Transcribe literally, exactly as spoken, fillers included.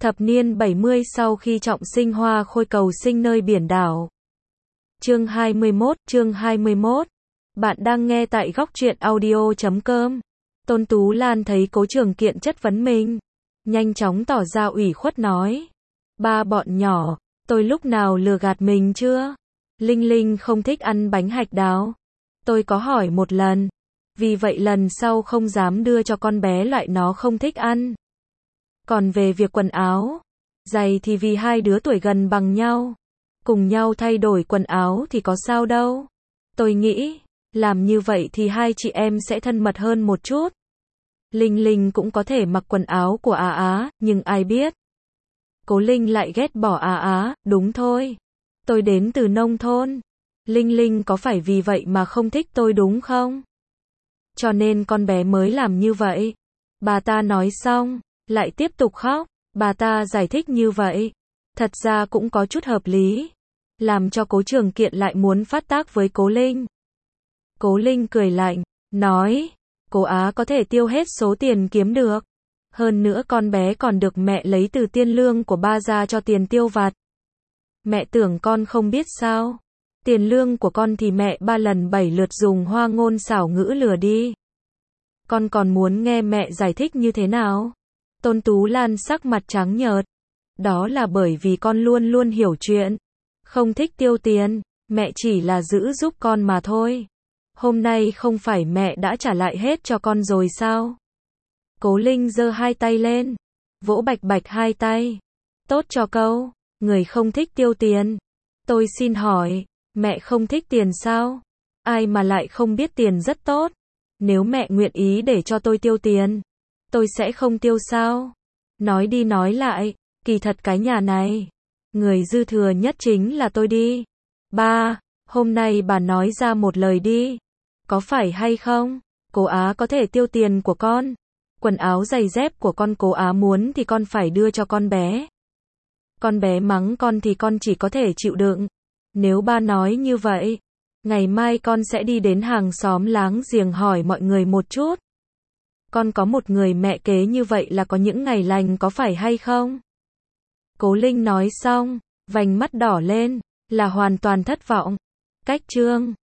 Thập niên bảy mươi sau khi trọng sinh hoa khôi cầu sinh nơi biển đảo. Chương hai mươi mốt, chương hai mươi mốt. Bạn đang nghe tại góc truyện audio chấm com. Tôn Tú Lan thấy Cố Trường Kiện chất vấn mình, nhanh chóng tỏ ra ủy khuất nói: "Ba bọn nhỏ, tôi lúc nào lừa gạt mình chưa? Linh Linh không thích ăn bánh hạch đào. Tôi có hỏi một lần, vì vậy lần sau không dám đưa cho con bé loại nó không thích ăn. Còn về việc quần áo, giày thì vì hai đứa tuổi gần bằng nhau, cùng nhau thay đổi quần áo thì có sao đâu. Tôi nghĩ, làm như vậy thì hai chị em sẽ thân mật hơn một chút. Linh Linh cũng có thể mặc quần áo của Á Á, nhưng ai biết. Cố Linh lại ghét bỏ Á Á, đúng thôi. Tôi đến từ nông thôn. Linh Linh có phải vì vậy mà không thích tôi đúng không? Cho nên con bé mới làm như vậy." Bà ta nói xong, lại tiếp tục khóc. Bà ta giải thích như vậy, thật ra cũng có chút hợp lý, làm cho Cố Trường Kiện lại muốn phát tác với Cố Linh. Cố Linh cười lạnh, nói: "Cố Á có thể tiêu hết số tiền kiếm được. Hơn nữa con bé còn được mẹ lấy từ tiền lương của ba ra cho tiền tiêu vặt. Mẹ tưởng con không biết sao? Tiền lương của con thì mẹ ba lần bảy lượt dùng hoa ngôn xảo ngữ lừa đi. Con còn muốn nghe mẹ giải thích như thế nào?" Tôn Tú Lan sắc mặt trắng nhợt. "Đó là bởi vì con luôn luôn hiểu chuyện, không thích tiêu tiền, mẹ chỉ là giữ giúp con mà thôi. Hôm nay không phải mẹ đã trả lại hết cho con rồi sao?" Cố Linh giơ hai tay lên, vỗ bạch bạch hai tay. "Tốt cho câu, người không thích tiêu tiền. Tôi xin hỏi, mẹ không thích tiền sao? Ai mà lại không biết tiền rất tốt. Nếu mẹ nguyện ý để cho tôi tiêu tiền, tôi sẽ không tiêu sao? Nói đi nói lại, kỳ thật cái nhà này, người dư thừa nhất chính là tôi đi. Ba, hôm nay bà nói ra một lời đi. Có phải hay không? Cố Á có thể tiêu tiền của con. Quần áo giày dép của con Cố Á muốn thì con phải đưa cho con bé. Con bé mắng con thì con chỉ có thể chịu đựng. Nếu ba nói như vậy, ngày mai con sẽ đi đến hàng xóm láng giềng hỏi mọi người một chút. Con có một người mẹ kế như vậy là có những ngày lành có phải hay không?" Cố Linh nói xong, vành mắt đỏ lên, là hoàn toàn thất vọng. Cách chương